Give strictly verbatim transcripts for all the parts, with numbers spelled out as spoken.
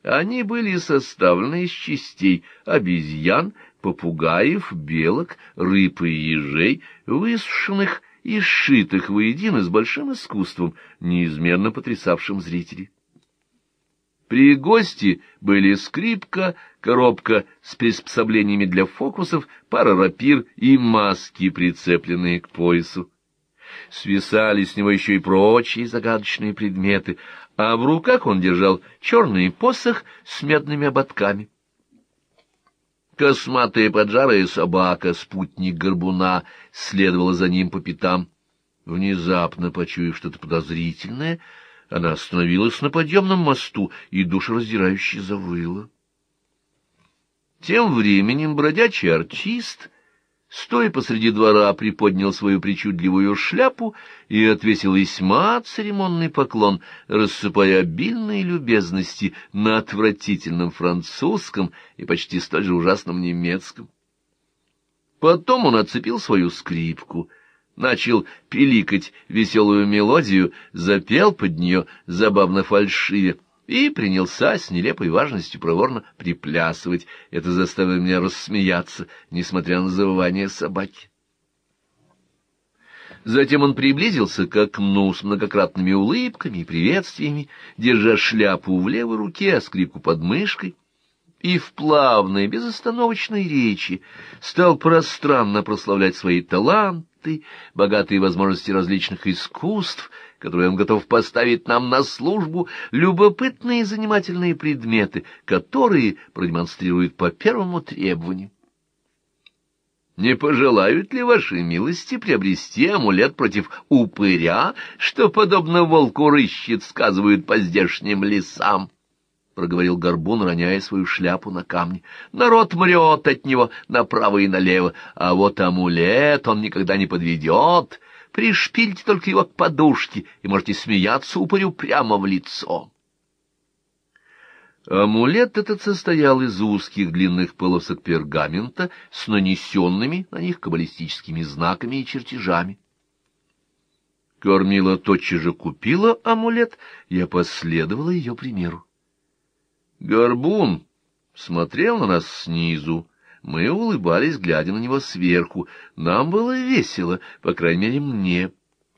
Они были составлены из частей обезьян, попугаев, белок, рыб и ежей, высушенных и сшитых воедино с большим искусством, неизменно потрясавшим зрителей. При гости были скрипка, коробка с приспособлениями для фокусов, пара рапир и маски, прицепленные к поясу. Свисали с него еще и прочие загадочные предметы, а в руках он держал черный посох с медными ободками. Косматая поджарая собака, спутник горбуна, следовала за ним по пятам. Внезапно, почуяв что-то подозрительное, она остановилась на подъемном мосту и душераздирающе завыла. Тем временем бродячий артист, стоя посреди двора, приподнял свою причудливую шляпу и отвесил весьма церемонный поклон, рассыпая обильные любезности на отвратительном французском и почти столь же ужасном немецком. Потом он отцепил свою скрипку, начал пиликать веселую мелодию, запел под нее забавно фальшивя и принялся с нелепой важностью проворно приплясывать. Это заставило меня рассмеяться, несмотря на завывание собаки. Затем он приблизился к окну с многократными улыбками и приветствиями, держа шляпу в левой руке, а скрипку под мышкой, и в плавной, безостановочной речи стал пространно прославлять свои таланты, богатые возможности различных искусств, которые он готов поставить нам на службу, любопытные и занимательные предметы, которые продемонстрирует по первому требованию. Не пожелают ли вашей милости приобрести амулет против упыря, что, подобно волку, рыщет, сказывают, по здешним лесам? — проговорил Горбун, роняя свою шляпу на камни. — Народ мрет от него направо и налево, а вот амулет он никогда не подведет. Пришпильте только его к подушке, и можете смеяться упырю прямо в лицо. Амулет этот состоял из узких длинных полосок пергамента с нанесенными на них каббалистическими знаками и чертежами. Кормила тотчас же купила амулет, я последовала ее примеру. Горбун смотрел на нас снизу, мы улыбались, глядя на него сверху. Нам было весело, по крайней мере, мне.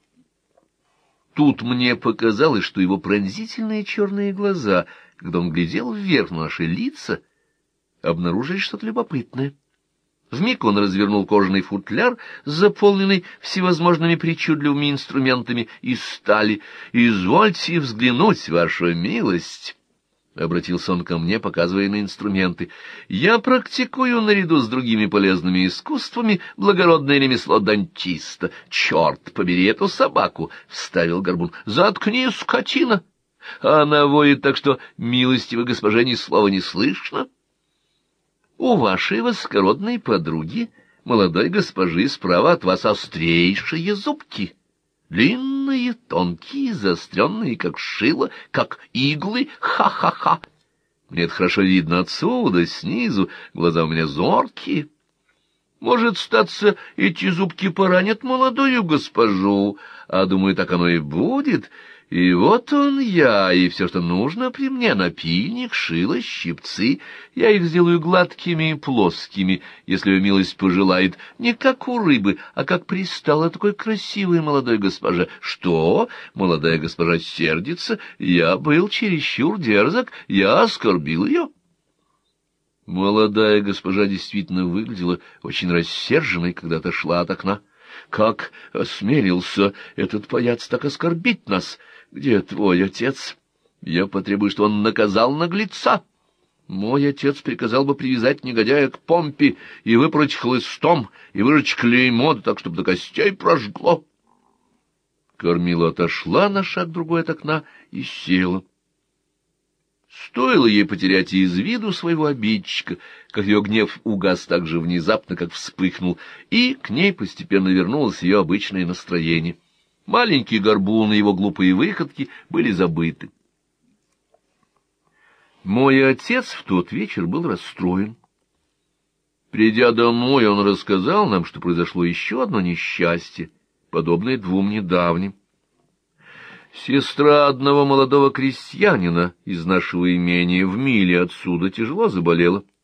Тут мне показалось, что его пронзительные черные глаза, когда он глядел вверх на наши лица, обнаружили что-то любопытное. Вмиг он развернул кожаный футляр, заполненный всевозможными причудливыми инструментами из стали. «Извольте взглянуть, ваша милость», — обратился он ко мне, показывая на инструменты. — Я практикую наряду с другими полезными искусствами благородное ремесло дантиста. — Черт побери эту собаку! — вставил Горбун. — Заткни, скотина! Она воет так, что милостивой госпоже ни слова не слышно. У вашей высокородной подруги, молодой госпожи, справа от вас острейшие зубки. Длинные, тонкие, заостренные, как шило, как иглы, ха-ха-ха. Мне это хорошо видно отсюда, снизу, глаза у меня зоркие. Может, статься, эти зубки поранят молодую госпожу, а, думаю, так оно и будет. И вот он я, и все, что нужно при мне, напильник, шило, щипцы. Я их сделаю гладкими и плоскими, если ее милость пожелает, не как у рыбы, а как пристало такой красивой молодой госпоже. Что? Молодая госпожа сердится? Я был чересчур дерзок, я оскорбил ее. Молодая госпожа действительно выглядела очень рассерженной, когда отошла от окна. Как осмелился этот паяц так оскорбить нас? Где твой отец? Я потребую, что он наказал наглеца. Мой отец приказал бы привязать негодяя к помпе и выпороть хлыстом, и выжечь клеймо, так, чтобы до костей прожгло. Кормила отошла на шаг другой от окна и села. Стоило ей потерять из виду своего обидчика, как ее гнев угас так же внезапно, как вспыхнул, и к ней постепенно вернулось ее обычное настроение. Маленький Горбун и его глупые выходки были забыты. Мой отец в тот вечер был расстроен. Придя домой, он рассказал нам, что произошло еще одно несчастье, подобное двум недавним. Сестра одного молодого крестьянина из нашего имения в миле отсюда тяжело заболела.